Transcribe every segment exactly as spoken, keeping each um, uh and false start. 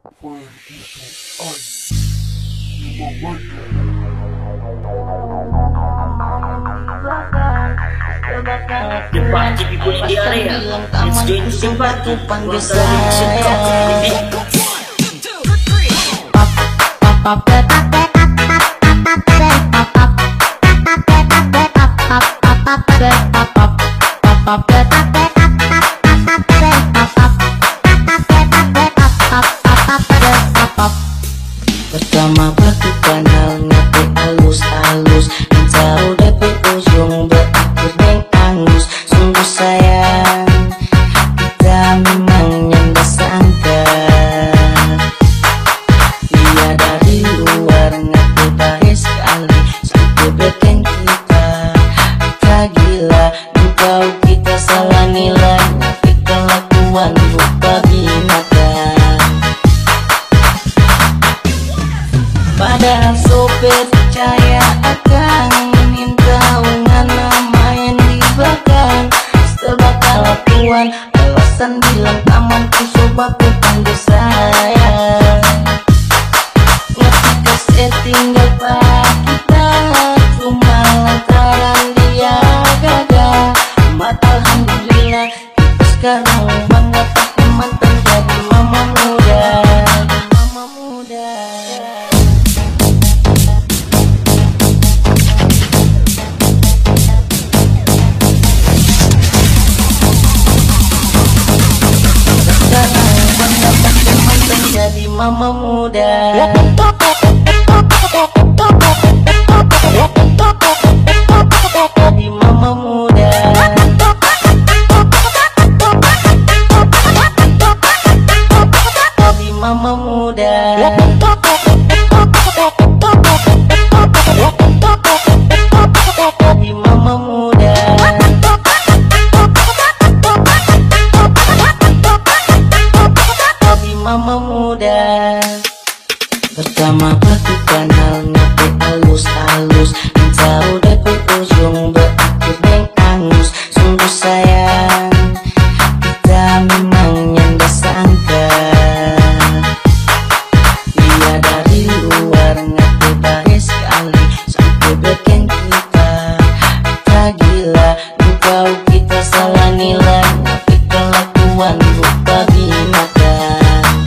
The party people in the area, let's join to the party. Welcome to the pertama batu kanal ngati alus-alus jauh dari ujung berakhir neng angus. Sungguh sayang kita memang yang disangka, dia dari luar ngati baik sekali sampai bikin kita tak gila. Engkau kita salah nilai tapi kelakuan rupa binatang. Padahal sopir percaya akan minta ngana main di belakang. Setelah kelakuan alasan bilang tamanku coba ku panggil sayang. Ngetika setinggal pak kita cuma lantaran dia gagal. Mat alhamdulillah kita sekarang bangga pakai mantan jadi mama muda. Mama muda. Jadi mama muda. Jadi mama muda. Jadi mama muda. Jadi mama muda. Mama muda. Pertama batu kanal ngati alus-alus jauh dari ujung berakhir neng angus. Sungguh sayang kita memang yang disangka, dia dari luar ngati baik sekali sampai bikin kita tak gila. Engkau kita salah nilai tapi kelakuan rupa binatang.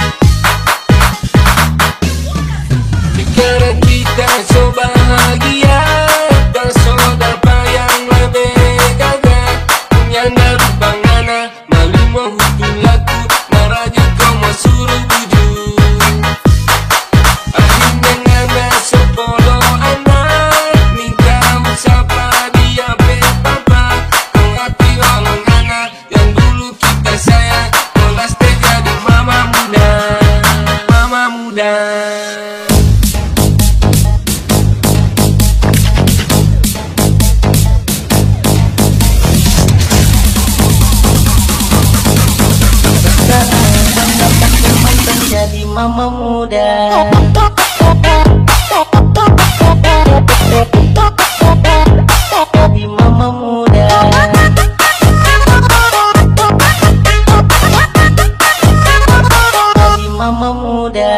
Sekarang kita so bahagia dan saudara yang lebih gagah. Punyanda bangana malimo hutun laku naraja kau suruh bujuk. Akhirnya ngana sepuluh anak minta usapa dia betapa. Mengerti orang anak yang dulu kita sayang kelas jadi mama muda. Mama muda. Jadi mama muda. Jadi mama muda. Jadi mama muda.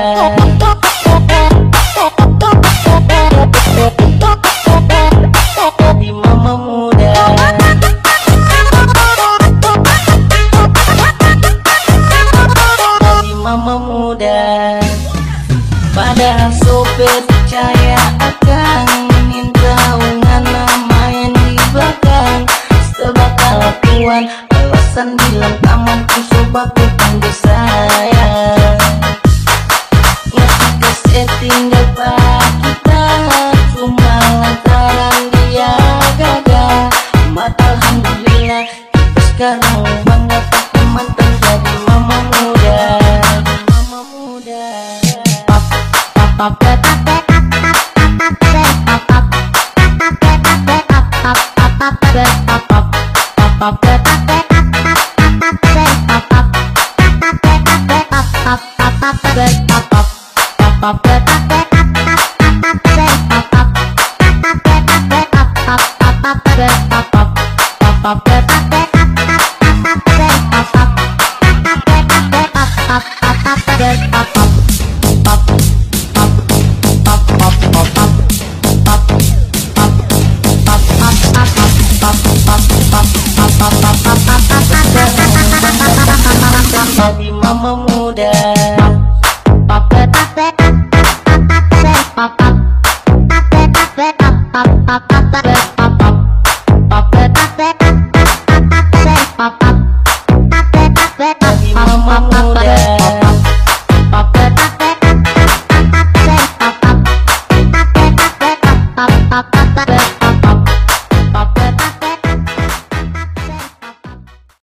Jadi mama muda. Mama muda. Padahal sopir percaya akan minta ngana main di belakang. Setelah kelakuan alasan bilang tamanku coba ku panggil sayang. Ngetika setinggal pak kita cuma lantaran dia gagal. Mat alhamdulillah kita sekarang bangga pakai mantan jadi mama muda. Mama muda. Pop, mama muda. Pop, pop, pop, pop, pop, pop, pop, pop, pop, pop, pop, pop, pop, pop.